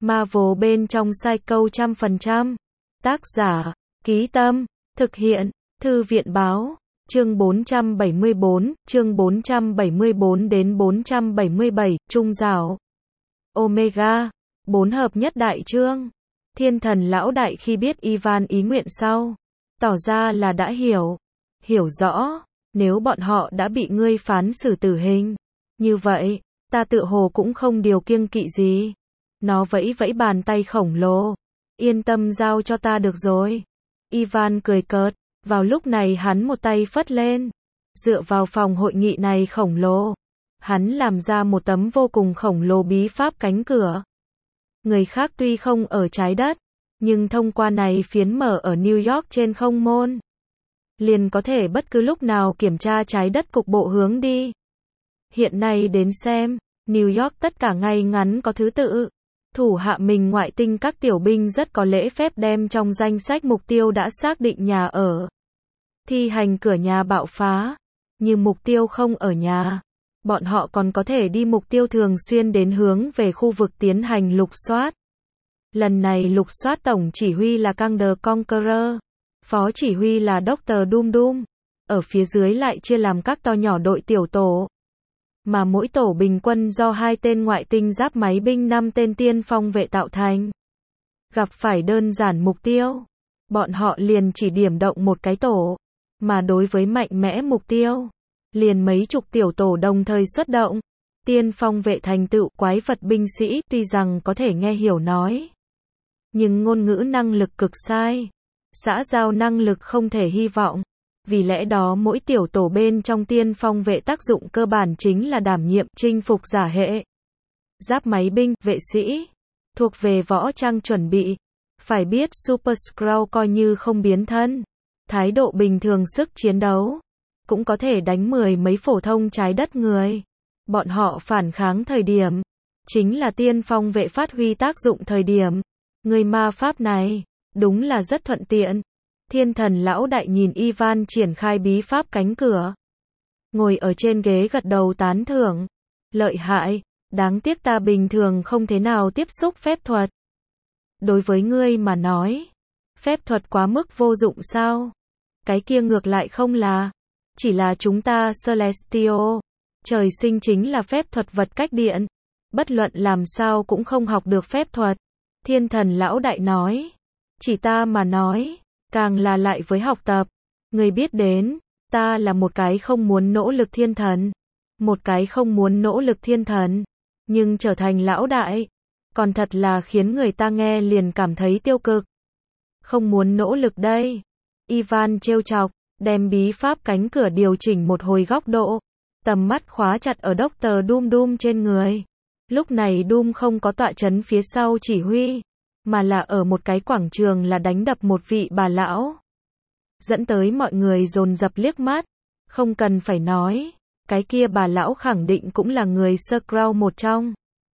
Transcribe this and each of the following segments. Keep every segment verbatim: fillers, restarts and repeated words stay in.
Marvel bên trong Psycho trăm phần trăm. Tác giả, Ký Tâm, thực hiện, Thư viện Báo, chương bốn trăm bảy mươi bốn, chương bốn trăm bảy mươi bốn đến bốn trăm bảy mươi bảy, Trung Giảo. Omega, bốn hợp nhất đại chương. Thiên thần lão đại khi biết Ivan ý nguyện sau, tỏ ra là đã hiểu, hiểu rõ, nếu bọn họ đã bị ngươi phán xử tử hình, như vậy, ta tựa hồ cũng không điều kiêng kỵ gì. Nó vẫy vẫy bàn tay khổng lồ, yên tâm giao cho ta được rồi. Ivan cười cợt, vào lúc này hắn một tay phất lên, dựa vào phòng hội nghị này khổng lồ, hắn làm ra một tấm vô cùng khổng lồ bí pháp cánh cửa. Người khác tuy không ở trái đất, nhưng thông qua này phiến mở ở New York trên không môn, liền có thể bất cứ lúc nào kiểm tra trái đất cục bộ hướng đi. Hiện nay đến xem, New York tất cả ngay ngắn có thứ tự. Thủ hạ mình ngoại tinh các tiểu binh rất có lễ phép đem trong danh sách mục tiêu đã xác định nhà ở, thi hành cửa nhà bạo phá. Như mục tiêu không ở nhà, bọn họ còn có thể đi mục tiêu thường xuyên đến hướng về khu vực tiến hành lục soát. Lần này lục soát tổng chỉ huy là Kang the Conqueror, phó chỉ huy là Doctor Doom Doom, ở phía dưới lại chia làm các to nhỏ đội tiểu tổ, mà mỗi tổ bình quân do hai tên ngoại tinh giáp máy binh năm tên tiên phong vệ tạo thành. Gặp phải đơn giản mục tiêu, bọn họ liền chỉ điểm động một cái tổ, mà đối với mạnh mẽ mục tiêu, liền mấy chục tiểu tổ đồng thời xuất động. Tiên phong vệ thành tựu quái vật binh sĩ tuy rằng có thể nghe hiểu nói, nhưng ngôn ngữ năng lực cực sai, xã giao năng lực không thể hy vọng. Vì lẽ đó mỗi tiểu tổ bên trong tiên phong vệ tác dụng cơ bản chính là đảm nhiệm chinh phục giả hệ. Giáp máy binh, vệ sĩ, thuộc về võ trang chuẩn bị. Phải biết Super Skrull coi như không biến thân, thái độ bình thường sức chiến đấu, cũng có thể đánh mười mấy phổ thông trái đất người. Bọn họ phản kháng thời điểm, chính là tiên phong vệ phát huy tác dụng thời điểm. Người ma pháp này, đúng là rất thuận tiện. Thiên thần lão đại nhìn Ivan triển khai bí pháp cánh cửa, ngồi ở trên ghế gật đầu tán thưởng. Lợi hại, đáng tiếc ta bình thường không thế nào tiếp xúc phép thuật. Đối với ngươi mà nói, phép thuật quá mức vô dụng sao? Cái kia ngược lại không là, chỉ là chúng ta Celestial, trời sinh chính là phép thuật vật cách điện, bất luận làm sao cũng không học được phép thuật. Thiên thần lão đại nói, chỉ ta mà nói, càng là lại với học tập. Người biết đến, ta là một cái không muốn nỗ lực thiên thần, một cái không muốn nỗ lực thiên thần, nhưng trở thành lão đại, còn thật là khiến người ta nghe liền cảm thấy tiêu cực. Không muốn nỗ lực đây. Ivan trêu chọc, đem bí pháp cánh cửa điều chỉnh một hồi góc độ, tầm mắt khóa chặt ở Doctor Doom Doom trên người. Lúc này Doom không có tọa trấn phía sau chỉ huy, mà là ở một cái quảng trường là đánh đập một vị bà lão, dẫn tới mọi người dồn dập liếc mắt. Không cần phải nói, cái kia bà lão khẳng định cũng là người Skrull một trong.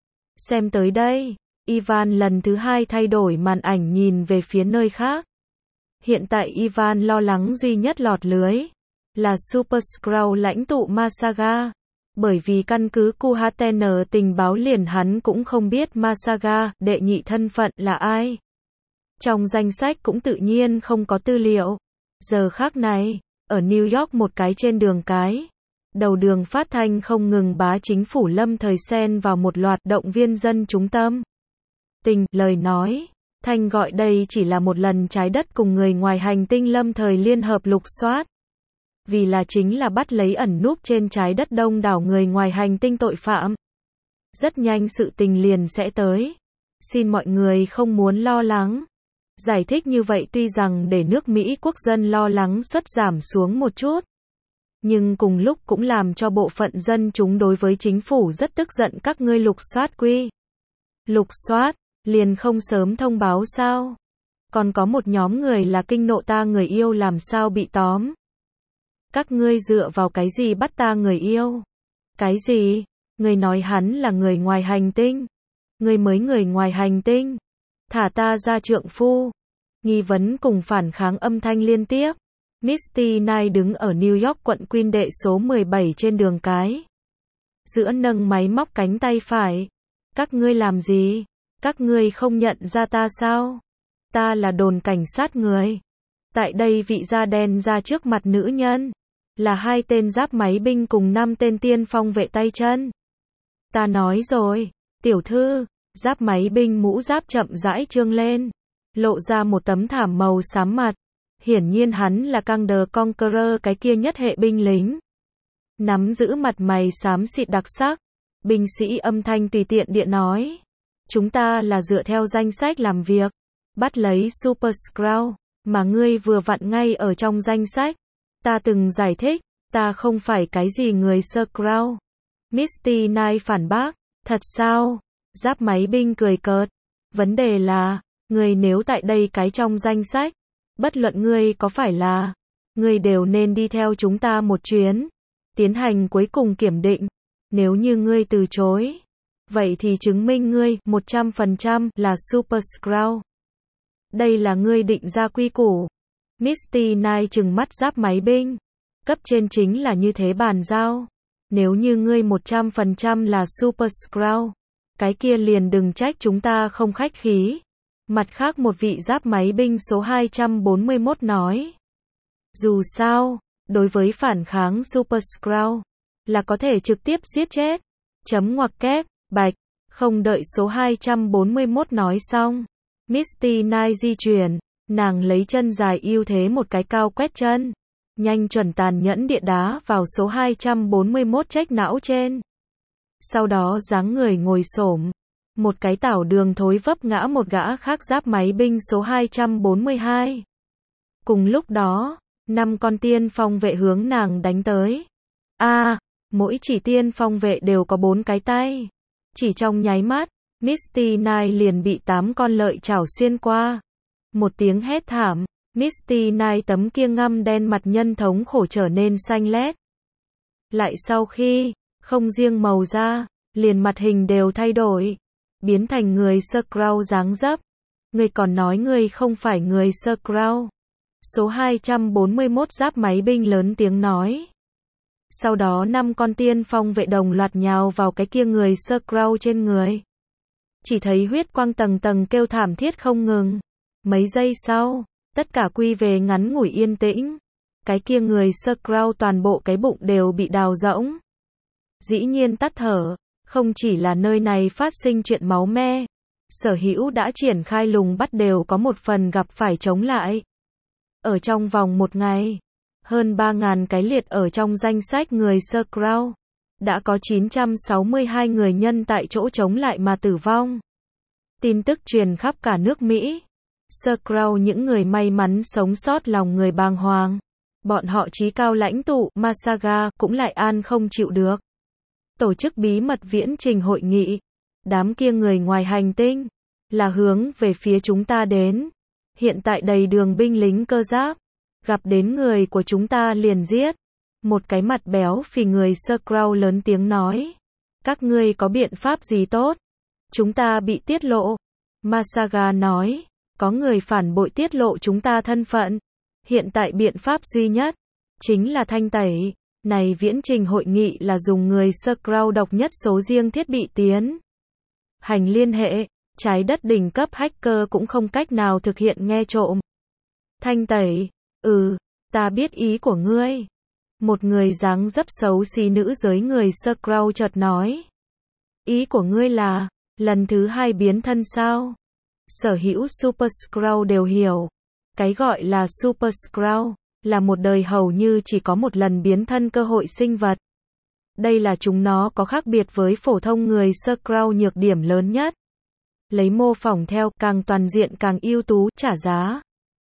Xem tới đây, Ivan lần thứ hai thay đổi màn ảnh nhìn về phía nơi khác. Hiện tại Ivan lo lắng duy nhất lọt lưới là Super Skrull lãnh tụ Masaga, bởi vì căn cứ Kuhaten tình báo liền hắn cũng không biết Masaga đệ nhị thân phận là ai. Trong danh sách cũng tự nhiên không có tư liệu. Giờ khác này, ở New York một cái trên đường cái, đầu đường phát thanh không ngừng bá chính phủ lâm thời xen vào một loạt động viên dân chúng tâm tình, lời nói, thanh gọi đây chỉ là một lần trái đất cùng người ngoài hành tinh lâm thời liên hợp lục soát. Vì là chính là bắt lấy ẩn núp trên trái đất đông đảo người ngoài hành tinh tội phạm. Rất nhanh sự tình liền sẽ tới. Xin mọi người không muốn lo lắng. Giải thích như vậy tuy rằng để nước Mỹ quốc dân lo lắng suất giảm xuống một chút, nhưng cùng lúc cũng làm cho bộ phận dân chúng đối với chính phủ rất tức giận. Các ngươi lục soát quy. Lục soát, liền không sớm thông báo sao? Còn có một nhóm người là kinh nộ ta người yêu làm sao bị tóm? Các ngươi dựa vào cái gì bắt ta người yêu? Cái gì? Người nói hắn là người ngoài hành tinh. Người mới người ngoài hành tinh. Thả ta ra trượng phu. Nghi vấn cùng phản kháng âm thanh liên tiếp. Misty Knight đứng ở New York quận Queen đệ số mười bảy trên đường cái. Giữa nâng máy móc cánh tay phải. Các ngươi làm gì? Các ngươi không nhận ra ta sao? Ta là đồn cảnh sát người. Tại đây vị da đen ra trước mặt nữ nhân. Là hai tên giáp máy binh cùng năm tên tiên phong vệ tay chân. Ta nói rồi, tiểu thư, giáp máy binh mũ giáp chậm rãi trương lên. Lộ ra một tấm thảm màu xám mặt. Hiển nhiên hắn là Kang the Conqueror, cái kia nhất hệ binh lính. Nắm giữ mặt mày xám xịt đặc sắc. Binh sĩ âm thanh tùy tiện địa nói. Chúng ta là dựa theo danh sách làm việc. Bắt lấy Super Skrull, mà ngươi vừa vặn ngay ở trong danh sách. Ta từng giải thích, ta không phải cái gì người Skrull. Misty Knight phản bác, thật sao? Giáp máy binh cười cợt. Vấn đề là, ngươi nếu tại đây cái trong danh sách, bất luận ngươi có phải là, ngươi đều nên đi theo chúng ta một chuyến, tiến hành cuối cùng kiểm định. Nếu như ngươi từ chối, vậy thì chứng minh ngươi một trăm phần trăm là Super Skrull. Đây là ngươi định ra quy củ. Misty Knight trừng mắt giáp máy binh. Cấp trên chính là như thế bàn giao. Nếu như ngươi một trăm phần trăm là Super Skrull, cái kia liền đừng trách chúng ta không khách khí. Mặt khác một vị giáp máy binh số hai trăm bốn mươi mốt nói. Dù sao, đối với phản kháng Super Skrull, là có thể trực tiếp giết chết. Chấm ngoặc kép, bạch. Không đợi số hai trăm bốn mươi mốt nói xong. Misty Knight di chuyển. Nàng lấy chân dài ưu thế một cái cao quét chân. Nhanh chuẩn tàn nhẫn địa đá vào số hai trăm bốn mươi mốt trách não trên. Sau đó dáng người ngồi xổm. Một cái tảo đường thối vấp ngã một gã khác giáp máy binh số hai trăm bốn mươi hai. Cùng lúc đó, năm con tiên phong vệ hướng nàng đánh tới. A, à, mỗi chỉ tiên phong vệ đều có bốn cái tay. Chỉ trong nháy mắt, Misty Knight liền bị tám con lợi chảo xuyên qua. Một tiếng hét thảm, Misty Knight tấm kia ngăm đen mặt nhân thống khổ trở nên xanh lét. Lại sau khi, không riêng màu da, liền mặt hình đều thay đổi. Biến thành người Skrull dáng dấp. Ngươi còn nói ngươi không phải người Skrull. Số hai trăm bốn mươi mốt giáp máy binh lớn tiếng nói. Sau đó năm con tiên phong vệ đồng loạt nhào vào cái kia người Skrull trên người. Chỉ thấy huyết quang tầng tầng kêu thảm thiết không ngừng. Mấy giây sau, tất cả quy về ngắn ngủi yên tĩnh. Cái kia người Skrull toàn bộ cái bụng đều bị đào rỗng. Dĩ nhiên tắt thở. Không chỉ là nơi này phát sinh chuyện máu me, sở hữu đã triển khai lùng bắt đều có một phần gặp phải chống lại. Ở trong vòng một ngày, hơn ba nghìn cái liệt ở trong danh sách người Skrull, đã có chín trăm sáu mươi hai người nhân tại chỗ chống lại mà tử vong. Tin tức truyền khắp cả nước Mỹ. Skrull những người may mắn sống sót lòng người bàng hoàng. Bọn họ chí cao lãnh tụ Masaga cũng lại an không chịu được. Tổ chức bí mật viễn trình hội nghị. Đám kia người ngoài hành tinh là hướng về phía chúng ta đến. Hiện tại đầy đường binh lính cơ giáp, gặp đến người của chúng ta liền giết. Một cái mặt béo phì người Skrull lớn tiếng nói. Các ngươi có biện pháp gì tốt? Chúng ta bị tiết lộ. Masaga nói, có người phản bội tiết lộ chúng ta thân phận. Hiện tại biện pháp duy nhất chính là thanh tẩy. Này viễn trình hội nghị là dùng người Skrull độc nhất số riêng thiết bị tiến hành liên hệ, trái đất đỉnh cấp hacker cũng không cách nào thực hiện nghe trộm. Thanh tẩy, ừ, ta biết ý của ngươi. Một người dáng dấp xấu xí nữ giới người Skrull chợt nói. Ý của ngươi là, lần thứ hai biến thân sao? Sở hữu Super Skrull đều hiểu. Cái gọi là Super Skrull là một đời hầu như chỉ có một lần biến thân cơ hội sinh vật. Đây là chúng nó có khác biệt với phổ thông người Skrull nhược điểm lớn nhất. Lấy mô phỏng theo càng toàn diện càng ưu tú trả giá.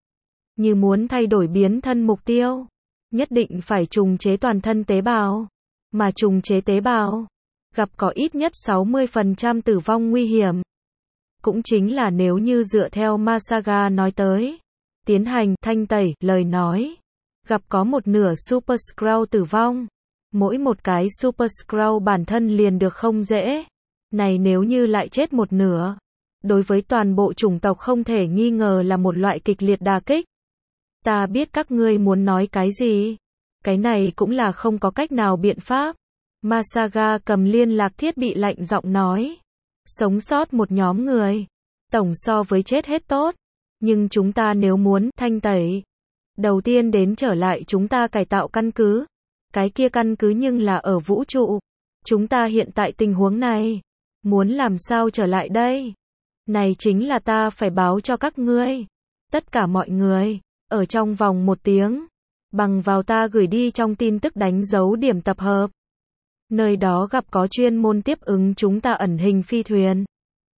Như muốn thay đổi biến thân mục tiêu, nhất định phải trùng chế toàn thân tế bào. Mà trùng chế tế bào, gặp có ít nhất sáu mươi phần trăm tử vong nguy hiểm. Cũng chính là nếu như dựa theo Masaga nói tới, tiến hành thanh tẩy lời nói. Gặp có một nửa Super Skrull tử vong. Mỗi một cái Super Skrull bản thân liền được không dễ. Này nếu như lại chết một nửa, đối với toàn bộ chủng tộc không thể nghi ngờ là một loại kịch liệt đả kích. Ta biết các ngươi muốn nói cái gì. Cái này cũng là không có cách nào biện pháp. Masaga cầm liên lạc thiết bị lạnh giọng nói. Sống sót một nhóm người, tổng so với chết hết tốt. Nhưng chúng ta nếu muốn thanh tẩy, đầu tiên đến trở lại chúng ta cải tạo căn cứ. Cái kia căn cứ nhưng là ở vũ trụ. Chúng ta hiện tại tình huống này, muốn làm sao trở lại đây? Này chính là ta phải báo cho các ngươi. Tất cả mọi người, ở trong vòng một tiếng, bằng vào ta gửi đi trong tin tức đánh dấu điểm tập hợp. Nơi đó gặp có chuyên môn tiếp ứng chúng ta ẩn hình phi thuyền.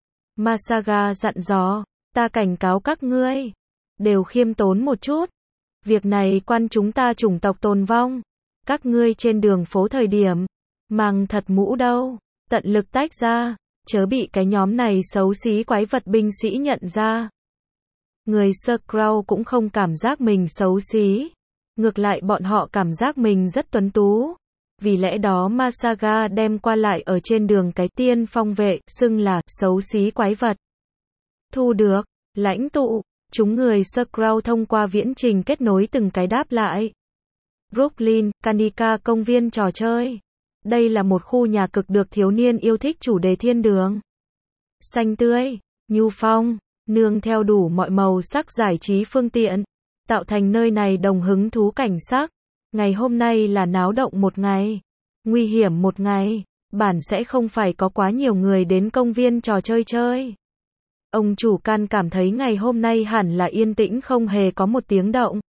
Masaga dặn dò, ta cảnh cáo các ngươi, đều khiêm tốn một chút. Việc này quan chúng ta chủng tộc tồn vong. Các ngươi trên đường phố thời điểm, mang thật mũ đâu, tận lực tách ra, chớ bị cái nhóm này xấu xí quái vật binh sĩ nhận ra. Người Skrull cũng không cảm giác mình xấu xí, ngược lại bọn họ cảm giác mình rất tuấn tú. Vì lẽ đó Masaga đem qua lại ở trên đường cái tiên phong vệ, xưng là xấu xí quái vật. Thu được, lãnh tụ, chúng người Skrull thông qua viễn trình kết nối từng cái đáp lại. Brooklyn, Kanika công viên trò chơi. Đây là một khu nhà cực được thiếu niên yêu thích chủ đề thiên đường. Xanh tươi, nhu phong, nương theo đủ mọi màu sắc giải trí phương tiện, tạo thành nơi này đồng hứng thú cảnh sắc. Ngày hôm nay là náo động một ngày, nguy hiểm một ngày, bản sẽ không phải có quá nhiều người đến công viên trò chơi chơi. Ông chủ can cảm thấy ngày hôm nay hẳn là yên tĩnh không hề có một tiếng động.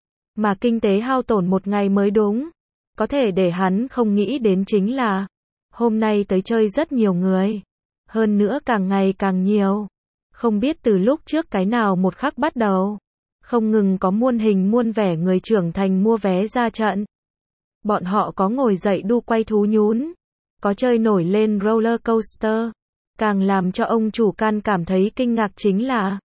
Mà kinh tế hao tổn một ngày mới đúng. Có thể để hắn không nghĩ đến chính là, hôm nay tới chơi rất nhiều người. Hơn nữa càng ngày càng nhiều. Không biết từ lúc trước cái nào một khắc bắt đầu. Không ngừng có muôn hình muôn vẻ người trưởng thành mua vé ra trận. Bọn họ có ngồi dậy đu quay thú nhún. Có chơi nổi lên roller coaster. Càng làm cho ông chủ can cảm thấy kinh ngạc chính là,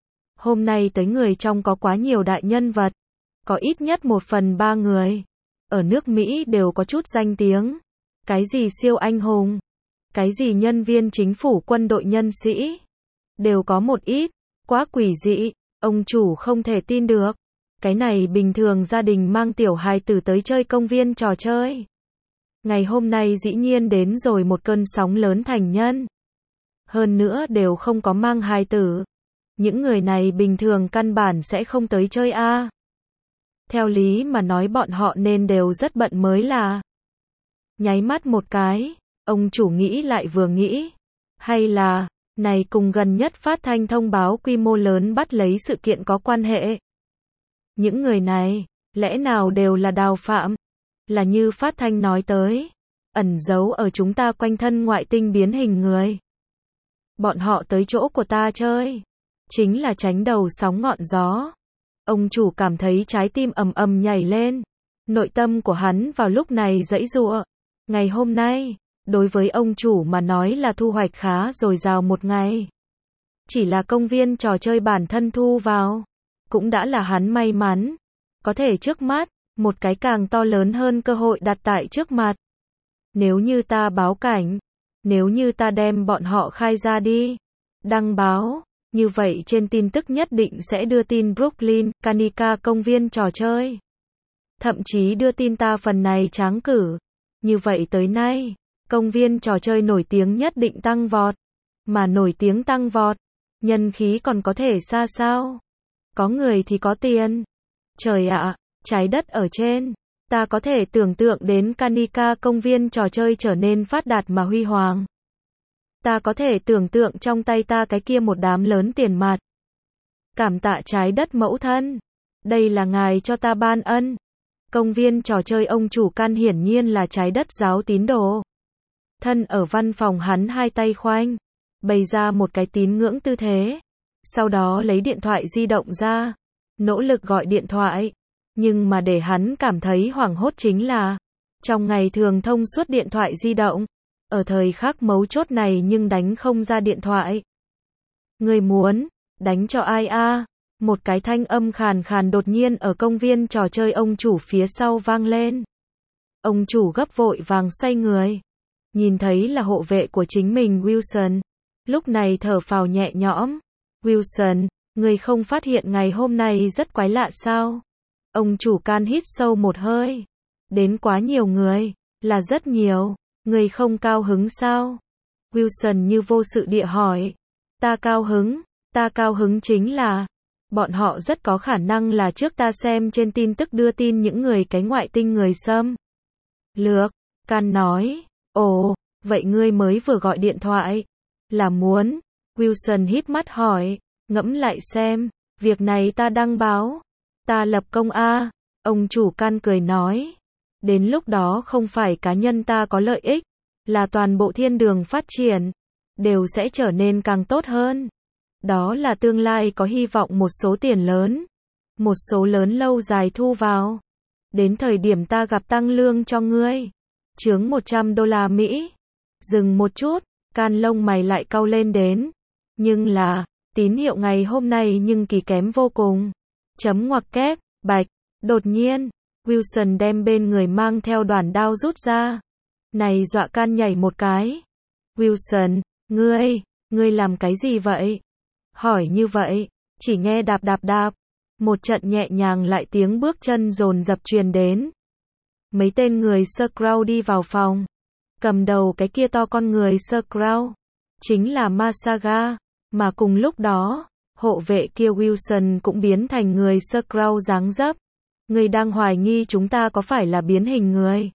hôm nay tới người trong có quá nhiều đại nhân vật. Có ít nhất một phần ba người. Ở nước Mỹ đều có chút danh tiếng. Cái gì siêu anh hùng. Cái gì nhân viên chính phủ quân đội nhân sĩ. Đều có một ít. Quá quỷ dị. Ông chủ không thể tin được. Cái này bình thường gia đình mang tiểu hài tử tới chơi công viên trò chơi. Ngày hôm nay dĩ nhiên đến rồi một cơn sóng lớn thành nhân. Hơn nữa đều không có mang hài tử. Những người này bình thường căn bản sẽ không tới chơi a. Theo lý mà nói bọn họ nên đều rất bận mới là. Nháy mắt một cái, ông chủ nghĩ lại vừa nghĩ. Hay là, này cùng gần nhất phát thanh thông báo quy mô lớn bắt lấy sự kiện có quan hệ. Những người này, lẽ nào đều là đào phạm? Là như phát thanh nói tới, ẩn giấu ở chúng ta quanh thân ngoại tinh biến hình người. Bọn họ tới chỗ của ta chơi, chính là tránh đầu sóng ngọn gió. Ông chủ cảm thấy trái tim ầm ầm nhảy lên. Nội tâm của hắn vào lúc này giãy giụa. Ngày hôm nay, đối với ông chủ mà nói là thu hoạch khá dồi dào một ngày. Chỉ là công viên trò chơi bản thân thu vào, cũng đã là hắn may mắn. Có thể trước mắt, một cái càng to lớn hơn cơ hội đặt tại trước mặt. Nếu như ta báo cảnh, nếu như ta đem bọn họ khai ra đi, đăng báo, như vậy trên tin tức nhất định sẽ đưa tin Brooklyn, Kanika công viên trò chơi. Thậm chí đưa tin ta phần này tráng cử. Như vậy tới nay, công viên trò chơi nổi tiếng nhất định tăng vọt. Mà nổi tiếng tăng vọt, nhân khí còn có thể xa sao. Có người thì có tiền. Trời ạ, trái đất ở trên. Ta có thể tưởng tượng đến Kanika công viên trò chơi trở nên phát đạt mà huy hoàng. Ta có thể tưởng tượng trong tay ta cái kia một đám lớn tiền mặt. Cảm tạ trái đất mẫu thân. Đây là ngài cho ta ban ân. Công viên trò chơi ông chủ can hiển nhiên là trái đất giáo tín đồ. Thân ở văn phòng hắn hai tay khoanh, bày ra một cái tín ngưỡng tư thế. Sau đó lấy điện thoại di động ra, nỗ lực gọi điện thoại. Nhưng mà để hắn cảm thấy hoảng hốt chính là, trong ngày thường thông suốt điện thoại di động, ở thời khắc mấu chốt này nhưng đánh không ra điện thoại. Người muốn, đánh cho ai a? Một cái thanh âm khàn khàn đột nhiên ở công viên trò chơi ông chủ phía sau vang lên. Ông chủ gấp vội vàng xoay người. Nhìn thấy là hộ vệ của chính mình Wilson. Lúc này thở phào nhẹ nhõm. Wilson, người không phát hiện ngày hôm nay rất quái lạ sao? Ông chủ can hít sâu một hơi. Đến quá nhiều người, là rất nhiều. Người không cao hứng sao? Wilson như vô sự địa hỏi. Ta cao hứng, ta cao hứng chính là, bọn họ rất có khả năng là trước ta xem trên tin tức đưa tin những người cái ngoại tinh người xâm lược. Can nói, ồ, vậy ngươi mới vừa gọi điện thoại, là muốn? Wilson híp mắt hỏi, ngẫm lại xem, việc này ta đăng báo, ta lập công a. Ông chủ Can cười nói, đến lúc đó không phải cá nhân ta có lợi ích, là toàn bộ thiên đường phát triển, đều sẽ trở nên càng tốt hơn. Đó là tương lai có hy vọng một số tiền lớn, một số lớn lâu dài thu vào. Đến thời điểm ta gặp tăng lương cho ngươi, chướng một trăm đô la Mỹ. Dừng một chút, Can lông mày lại cau lên đến. Nhưng là, tín hiệu ngày hôm nay nhưng kỳ kém vô cùng. Chấm ngoặc kép, bạch. Đột nhiên, Wilson đem bên người mang theo đoàn đao rút ra. Này dọa Can nhảy một cái. Wilson, ngươi, ngươi làm cái gì vậy? Hỏi như vậy, chỉ nghe đạp đạp đạp. Một trận nhẹ nhàng lại tiếng bước chân dồn dập truyền đến. Mấy tên người Skrull đi vào phòng. Cầm đầu cái kia to con người Skrull, chính là Masaga, mà cùng lúc đó, hộ vệ kia Wilson cũng biến thành người Skrull dáng dấp. Ngươi đang hoài nghi chúng ta có phải là biến hình người?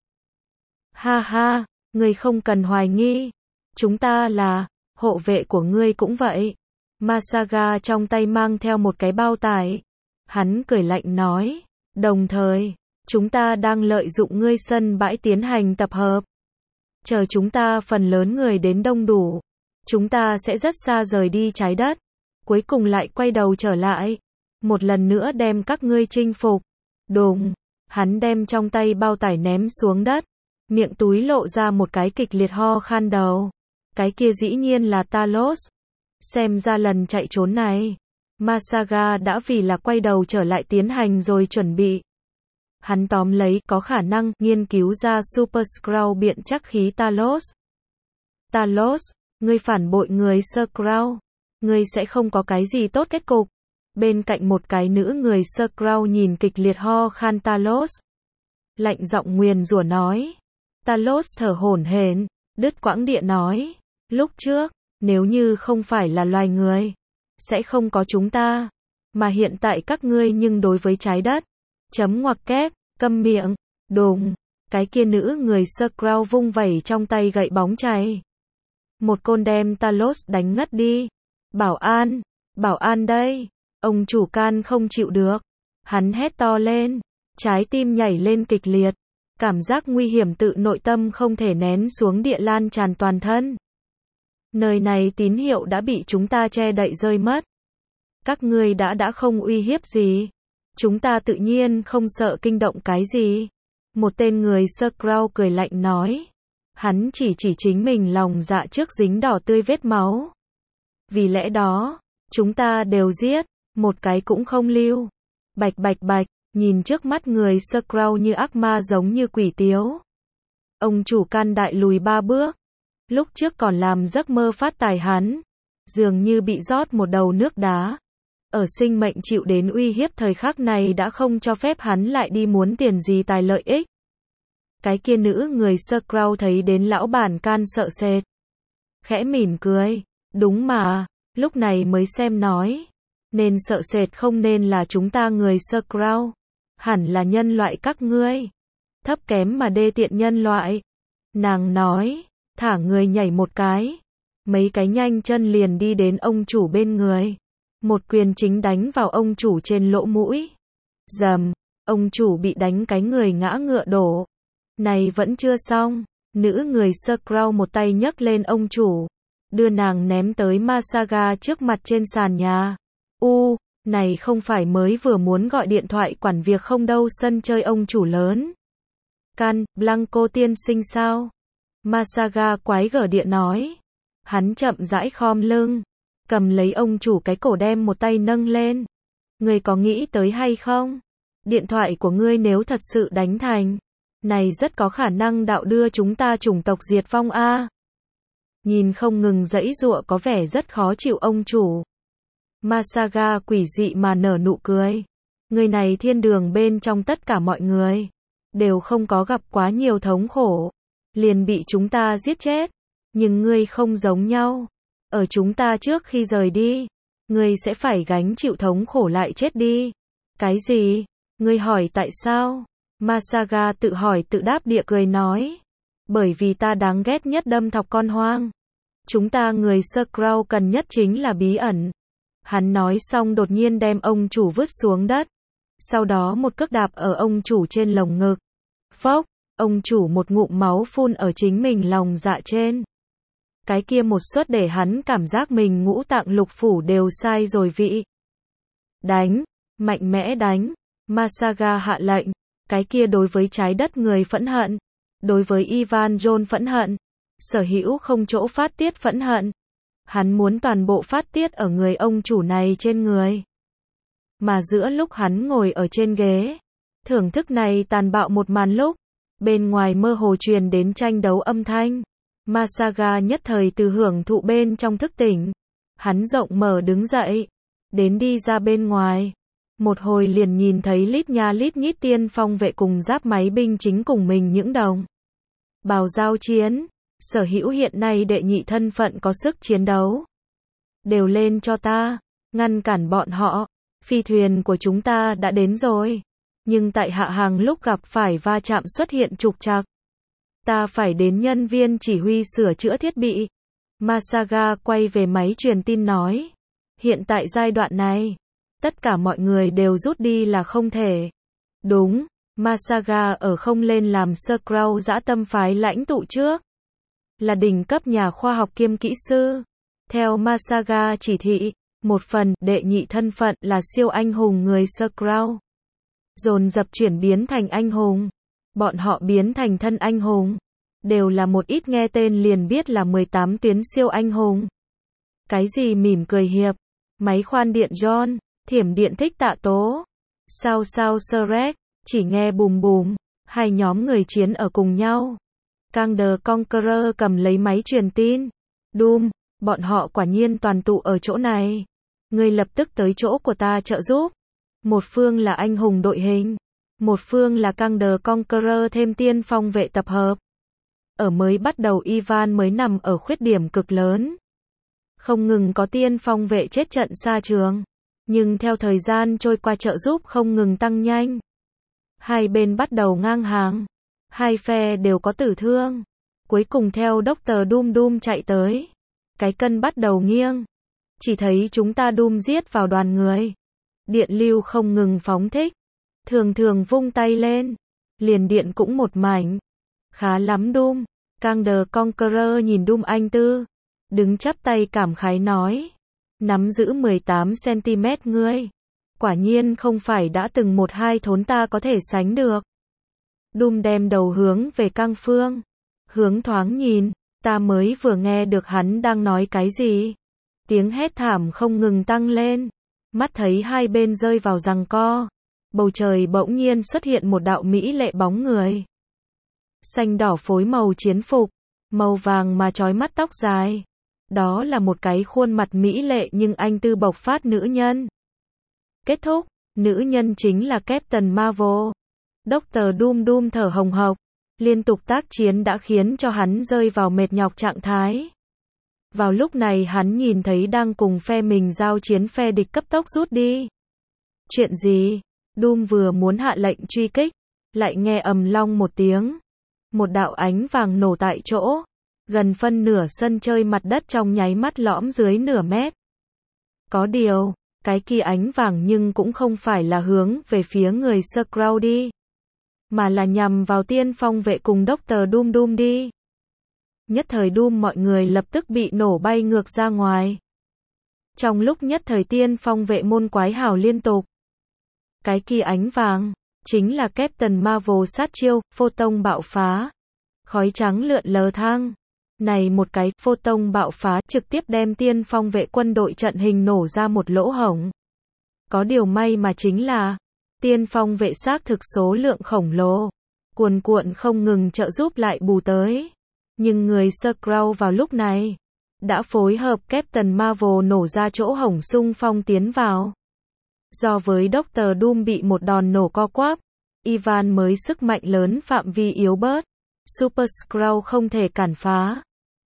Ha ha, ngươi không cần hoài nghi. Chúng ta là, hộ vệ của ngươi cũng vậy. Masaga trong tay mang theo một cái bao tải. Hắn cười lạnh nói, đồng thời, chúng ta đang lợi dụng ngươi sân bãi tiến hành tập hợp. Chờ chúng ta phần lớn người đến đông đủ, chúng ta sẽ rất xa rời đi trái đất, cuối cùng lại quay đầu trở lại, một lần nữa đem các ngươi chinh phục. Đùng, hắn đem trong tay bao tải ném xuống đất, miệng túi lộ ra một cái kịch liệt ho khan đầu. Cái kia dĩ nhiên là Talos. Xem ra lần chạy trốn này, Masaga đã vì là quay đầu trở lại tiến hành rồi chuẩn bị. Hắn tóm lấy có khả năng nghiên cứu ra Super Skrull biện chắc khí Talos. Talos, ngươi phản bội người Skrull, ngươi sẽ không có cái gì tốt kết cục. Bên cạnh một cái nữ người Skrull nhìn kịch liệt ho khan Talos, lạnh giọng nguyền rủa nói. Talos thở hổn hển, đứt quãng địa nói, lúc trước, nếu như không phải là loài người, sẽ không có chúng ta, mà hiện tại các ngươi nhưng đối với trái đất. Chấm ngoặc kép, câm miệng. Đùng, cái kia nữ người Skrull vung vẩy trong tay gậy bóng chày. Một côn đem Talos đánh ngất đi. Bảo an, bảo an đây. Ông chủ Can không chịu được. Hắn hét to lên, trái tim nhảy lên kịch liệt. Cảm giác nguy hiểm tự nội tâm không thể nén xuống địa lan tràn toàn thân. Nơi này tín hiệu đã bị chúng ta che đậy rơi mất. Các ngươi đã đã không uy hiếp gì. Chúng ta tự nhiên không sợ kinh động cái gì. Một tên người Skrull cười lạnh nói. Hắn chỉ chỉ chính mình lòng dạ trước dính đỏ tươi vết máu. Vì lẽ đó, chúng ta đều giết, một cái cũng không lưu. Bạch bạch bạch, nhìn trước mắt người Skrull như ác ma giống như quỷ tiếu. Ông chủ Can đại lùi ba bước. Lúc trước còn làm giấc mơ phát tài hắn, dường như bị rót một đầu nước đá. Ở sinh mệnh chịu đến uy hiếp thời khắc này đã không cho phép hắn lại đi muốn tiền gì tài lợi ích. Cái kia nữ người Skrull thấy đến lão bản Can sợ sệt. Khẽ mỉm cười, đúng mà, lúc này mới xem nói. Nên sợ sệt không nên là chúng ta người Skrull, hẳn là nhân loại các ngươi. Thấp kém mà đê tiện nhân loại. Nàng nói, thả người nhảy một cái. Mấy cái nhanh chân liền đi đến ông chủ bên người. Một quyền chính đánh vào ông chủ trên lỗ mũi. Dầm, ông chủ bị đánh cái người ngã ngựa đổ. Này vẫn chưa xong, nữ người Skrull một tay nhấc lên ông chủ, đưa nàng ném tới Masaga trước mặt trên sàn nhà. U, này không phải mới vừa muốn gọi điện thoại quản việc không đâu sân chơi ông chủ lớn. Can, Blanco tiên sinh sao? Masaga quái gở địa nói. Hắn chậm rãi khom lưng, cầm lấy ông chủ cái cổ đem một tay nâng lên. Ngươi có nghĩ tới hay không? Điện thoại của ngươi nếu thật sự đánh thành, này rất có khả năng đạo đưa chúng ta chủng tộc diệt vong a. Nhìn không ngừng giãy giụa có vẻ rất khó chịu ông chủ. Masaga quỷ dị mà nở nụ cười. Người này thiên đường bên trong tất cả mọi người đều không có gặp quá nhiều thống khổ, liền bị chúng ta giết chết. Nhưng ngươi không giống nhau. Ở chúng ta trước khi rời đi, ngươi sẽ phải gánh chịu thống khổ lại chết đi. Cái gì? Ngươi hỏi tại sao? Masaga tự hỏi tự đáp địa cười nói. Bởi vì ta đáng ghét nhất đâm thọc con hoang. Chúng ta người Skrull cần nhất chính là bí ẩn. Hắn nói xong đột nhiên đem ông chủ vứt xuống đất. Sau đó một cước đạp ở ông chủ trên lồng ngực. Phốc, ông chủ một ngụm máu phun ở chính mình lòng dạ trên. Cái kia một suất để hắn cảm giác mình ngũ tạng lục phủ đều sai rồi vị. Đánh, mạnh mẽ đánh. Masaga hạ lệnh. Cái kia đối với trái đất người phẫn hận. Đối với Ivan John phẫn hận. Sở hữu không chỗ phát tiết phẫn hận. Hắn muốn toàn bộ phát tiết ở người ông chủ này trên người. Mà giữa lúc hắn ngồi ở trên ghế, thưởng thức này tàn bạo một màn lúc, bên ngoài mơ hồ truyền đến tranh đấu âm thanh. Masaga nhất thời từ hưởng thụ bên trong thức tỉnh. Hắn rộng mở đứng dậy, đến đi ra bên ngoài. Một hồi liền nhìn thấy lít nha lít nhít tiên phong vệ cùng giáp máy binh chính cùng mình những đồng bào giao chiến. Sở hữu hiện nay đệ nhị thân phận có sức chiến đấu. Đều lên cho ta, ngăn cản bọn họ. Phi thuyền của chúng ta đã đến rồi. Nhưng tại hạ hàng lúc gặp phải va chạm xuất hiện trục trặc. Ta phải đến nhân viên chỉ huy sửa chữa thiết bị. Masaga quay về máy truyền tin nói. Hiện tại giai đoạn này, tất cả mọi người đều rút đi là không thể. Đúng, Masaga ở không lên làm Skrull dã tâm phái lãnh tụ trước. Là đỉnh cấp nhà khoa học kiêm kỹ sư. Theo Masaga chỉ thị, một phần đệ nhị thân phận là siêu anh hùng người Skrull. Dồn dập chuyển biến thành anh hùng. Bọn họ biến thành thân anh hùng. Đều là một ít nghe tên liền biết là mười tám tuyến siêu anh hùng. Cái gì mỉm cười hiệp, máy khoan điện John, thiểm điện thích tạ tố. Sao sao Shrek, chỉ nghe bùm bùm, hai nhóm người chiến ở cùng nhau. Kang the Conqueror cầm lấy máy truyền tin. Doom, bọn họ quả nhiên toàn tụ ở chỗ này. Ngươi lập tức tới chỗ của ta trợ giúp. Một phương là anh hùng đội hình. Một phương là Kang the Conqueror thêm tiên phong vệ tập hợp. Ở mới bắt đầu Ivan mới nằm ở khuyết điểm cực lớn. Không ngừng có tiên phong vệ chết trận xa trường. Nhưng theo thời gian trôi qua trợ giúp không ngừng tăng nhanh. Hai bên bắt đầu ngang hàng. Hai phe đều có tử thương. Cuối cùng theo Doctor Doom Doom chạy tới. Cái cân bắt đầu nghiêng. Chỉ thấy chúng ta Doom giết vào đoàn người. Điện lưu không ngừng phóng thích. Thường thường vung tay lên. Liền điện cũng một mảnh. Khá lắm Doom. Kang the Conqueror nhìn Doom anh tư. Đứng chắp tay cảm khái nói. Nắm giữ mười tám xăng-ti-mét ngươi. Quả nhiên không phải đã từng một hai thốn ta có thể sánh được. Doom đem đầu hướng về Kang phương. Hướng thoáng nhìn, ta mới vừa nghe được hắn đang nói cái gì. Tiếng hét thảm không ngừng tăng lên. Mắt thấy hai bên rơi vào giằng co. Bầu trời bỗng nhiên xuất hiện một đạo mỹ lệ bóng người. Xanh đỏ phối màu chiến phục, màu vàng mà chói mắt tóc dài. Đó là một cái khuôn mặt mỹ lệ nhưng anh tư bộc phát nữ nhân. Kết thúc, nữ nhân chính là Captain Marvel. Doctor Doom Doom thở hồng hộc, liên tục tác chiến đã khiến cho hắn rơi vào mệt nhọc trạng thái. Vào lúc này hắn nhìn thấy đang cùng phe mình giao chiến phe địch cấp tốc rút đi. Chuyện gì? Doom vừa muốn hạ lệnh truy kích, lại nghe ầm long một tiếng. Một đạo ánh vàng nổ tại chỗ, gần phân nửa sân chơi mặt đất trong nháy mắt lõm dưới nửa mét. Có điều, cái kia ánh vàng nhưng cũng không phải là hướng về phía người Skrull đi, mà là nhằm vào tiên phong vệ cùng Doctor Doom Doom đi. Nhất thời Doom mọi người lập tức bị nổ bay ngược ra ngoài. Trong lúc nhất thời tiên phong vệ môn quái hào liên tục. Cái kia ánh vàng, chính là Captain Marvel sát chiêu, photon bạo phá. Khói trắng lượn lờ thang. Này một cái, photon bạo phá trực tiếp đem tiên phong vệ quân đội trận hình nổ ra một lỗ hổng. Có điều may mà chính là, tiên phong vệ xác thực số lượng khổng lồ. Cuồn cuộn không ngừng trợ giúp lại bù tới. Nhưng người Skrull vào lúc này, đã phối hợp Captain Marvel nổ ra chỗ hổng xung phong tiến vào. Do với Doctor Doom bị một đòn nổ co quắp, Ivan mới sức mạnh lớn phạm vi yếu bớt. Super Skrull không thể cản phá.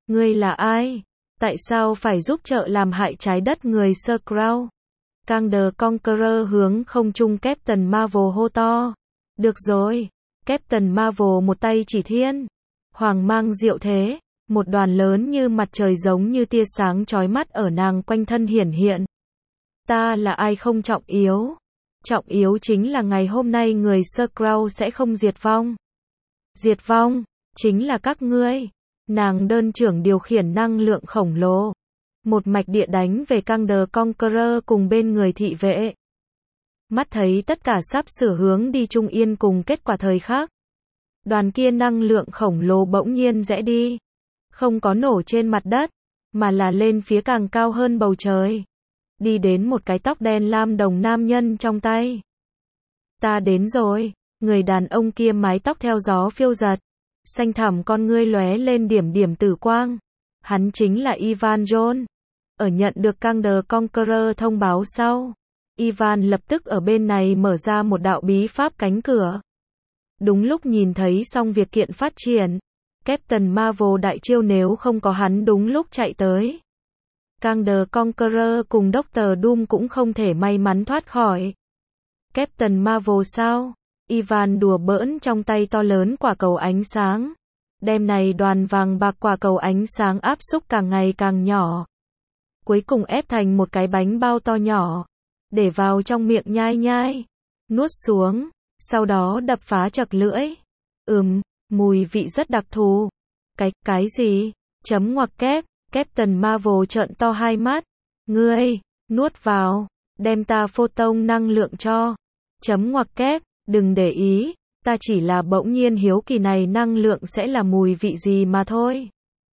Ngươi là ai? Tại sao phải giúp trợ làm hại trái đất người Skrull? Kang the Conqueror hướng không trung Captain Marvel hô to. Được rồi. Captain Marvel một tay chỉ thiên. Hoàng mang diệu thế. Một đoàn lớn như mặt trời giống như tia sáng chói mắt ở nàng quanh thân hiển hiện. Ta là ai không trọng yếu. Trọng yếu chính là ngày hôm nay người Skrull sẽ không diệt vong. Diệt vong, chính là các ngươi. Nàng đơn trưởng điều khiển năng lượng khổng lồ. Một mạch địa đánh về Kang the Conqueror cùng bên người thị vệ. Mắt thấy tất cả sắp sửa hướng đi Trung Yên cùng kết quả thời khắc. Đoàn kia năng lượng khổng lồ bỗng nhiên rẽ đi. Không có nổ trên mặt đất, mà là lên phía càng cao hơn bầu trời. Đi đến một cái tóc đen lam đồng nam nhân trong tay. Ta đến rồi, người đàn ông kia mái tóc theo gió phiêu giật. Xanh thẳm con ngươi lóe lên điểm điểm tử quang. Hắn chính là Ivan John. Ở nhận được Kang the Conqueror thông báo sau, Ivan lập tức ở bên này mở ra một đạo bí pháp cánh cửa. Đúng lúc nhìn thấy xong việc kiện phát triển, Captain Marvel đại chiêu nếu không có hắn đúng lúc chạy tới. Kang the Conqueror cùng Doctor Doom cũng không thể may mắn thoát khỏi. Captain Marvel sao? Ivan đùa bỡn trong tay to lớn quả cầu ánh sáng. Đem này đoàn vàng bạc quả cầu ánh sáng áp xúc càng ngày càng nhỏ. Cuối cùng ép thành một cái bánh bao to nhỏ. Để vào trong miệng nhai nhai. Nuốt xuống. Sau đó đập phá chật lưỡi. Ừm, mùi vị rất đặc thù. Cái, cái gì? Chấm ngoặc kép. Captain Marvel trợn to hai mắt. Ngươi, nuốt vào. Đem ta photon năng lượng cho. Chấm ngoặc kép. Đừng để ý. Ta chỉ là bỗng nhiên hiếu kỳ này năng lượng sẽ là mùi vị gì mà thôi.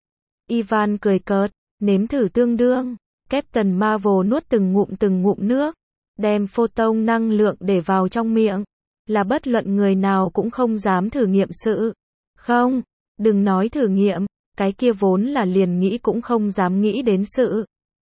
Ivan cười cợt. Nếm thử tương đương. Captain Marvel nuốt từng ngụm từng ngụm nước. Đem photon năng lượng để vào trong miệng. Là bất luận người nào cũng không dám thử nghiệm sự. Không, đừng nói thử nghiệm. Cái kia vốn là liền nghĩ cũng không dám nghĩ đến sự.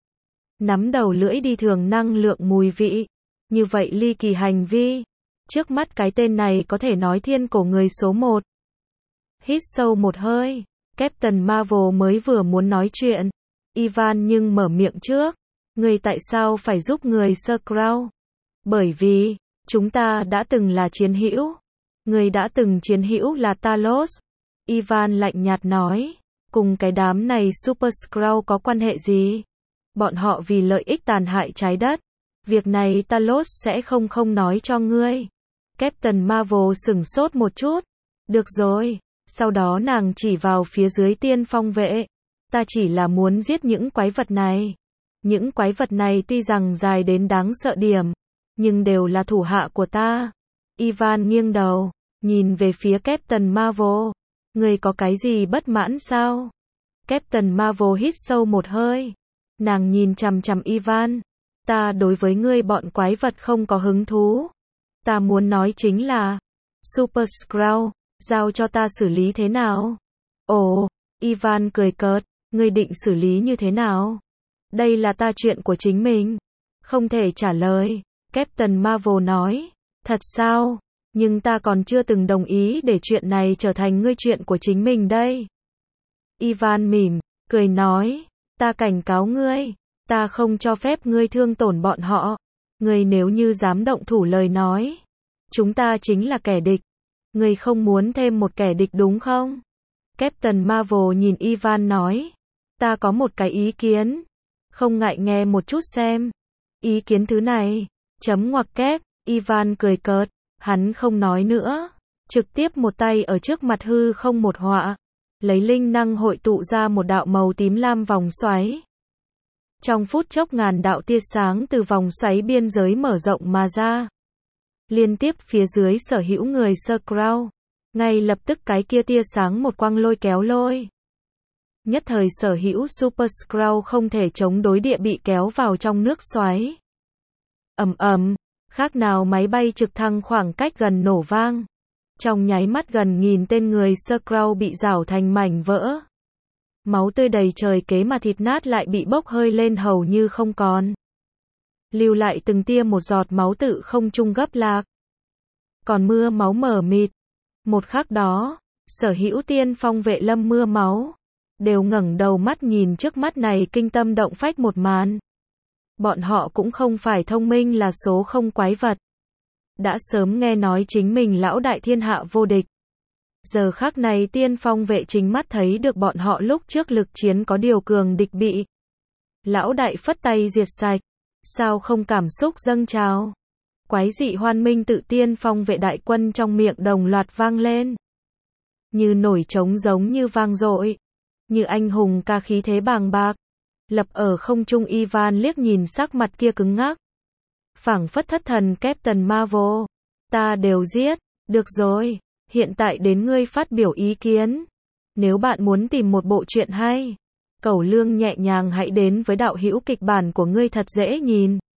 Nắm đầu lưỡi đi thường năng lượng mùi vị. Như vậy ly kỳ hành vi. Trước mắt cái tên này có thể nói thiên cổ người số một. Hít sâu một hơi. Captain Marvel mới vừa muốn nói chuyện. Ivan nhưng mở miệng trước. Người tại sao phải giúp người Skrull? Bởi vì, chúng ta đã từng là chiến hữu. Người đã từng chiến hữu là Talos. Ivan lạnh nhạt nói. Cùng cái đám này Super Skrull có quan hệ gì? Bọn họ vì lợi ích tàn hại trái đất. Việc này Talos sẽ không không nói cho ngươi. Captain Marvel sửng sốt một chút. Được rồi. Sau đó nàng chỉ vào phía dưới tiên phong vệ. Ta chỉ là muốn giết những quái vật này. Những quái vật này tuy rằng dài đến đáng sợ điểm, nhưng đều là thủ hạ của ta. Ivan nghiêng đầu, nhìn về phía Captain Marvel. Ngươi có cái gì bất mãn sao? Captain Marvel hít sâu một hơi. Nàng nhìn chằm chằm Ivan. Ta đối với ngươi bọn quái vật không có hứng thú. Ta muốn nói chính là, Super Skrull, giao cho ta xử lý thế nào? Ồ, Ivan cười cợt, ngươi định xử lý như thế nào? Đây là ta chuyện của chính mình. Không thể trả lời. Captain Marvel nói. Thật sao? Nhưng ta còn chưa từng đồng ý để chuyện này trở thành ngươi chuyện của chính mình đây. Ivan mỉm, cười nói. Ta cảnh cáo ngươi. Ta không cho phép ngươi thương tổn bọn họ. Ngươi nếu như dám động thủ lời nói. Chúng ta chính là kẻ địch. Ngươi không muốn thêm một kẻ địch đúng không? Captain Marvel nhìn Ivan nói. Ta có một cái ý kiến. Không ngại nghe một chút xem. Ý kiến thứ này. Chấm ngoặc kép. Ivan cười cợt. Hắn không nói nữa. Trực tiếp một tay ở trước mặt hư không một họa. Lấy linh năng hội tụ ra một đạo màu tím lam vòng xoáy. Trong phút chốc ngàn đạo tia sáng từ vòng xoáy biên giới mở rộng mà ra. Liên tiếp phía dưới sở hữu người Skrull. Ngay lập tức cái kia tia sáng một quang lôi kéo lôi. Nhất thời sở hữu Super Skrull không thể chống đối địa bị kéo vào trong nước xoáy. Ầm ầm, khác nào máy bay trực thăng khoảng cách gần nổ vang. Trong nháy mắt gần nghìn tên người Skrull bị rảo thành mảnh vỡ. Máu tươi đầy trời kế mà thịt nát lại bị bốc hơi lên hầu như không còn. Lưu lại từng tia một giọt máu tự không trung gấp lạc. Còn mưa máu mờ mịt. Một khắc đó, sở hữu tiên phong vệ lâm mưa máu. đều ngẩng đầu mắt nhìn trước mắt này kinh tâm động phách một màn. Bọn họ cũng không phải thông minh là số không quái vật. Đã sớm nghe nói chính mình lão đại thiên hạ vô địch. Giờ khắc này tiên phong vệ chính mắt thấy được bọn họ lúc trước lực chiến có điều cường địch bị. Lão đại phất tay diệt sạch. Sao không cảm xúc dâng trào. Quái dị hoan minh tự tiên phong vệ đại quân trong miệng đồng loạt vang lên. Như nổi trống giống như vang dội. Như anh hùng ca khí thế bàng bạc. Lập ở không trung Ivan liếc nhìn sắc mặt kia cứng ngắc. Phảng phất thất thần Captain Marvel. Ta đều giết. Được rồi. Hiện tại đến ngươi phát biểu ý kiến. Nếu bạn muốn tìm một bộ truyện hay, Cẩu Lương nhẹ nhàng hãy đến với đạo hữu kịch bản của ngươi thật dễ nhìn.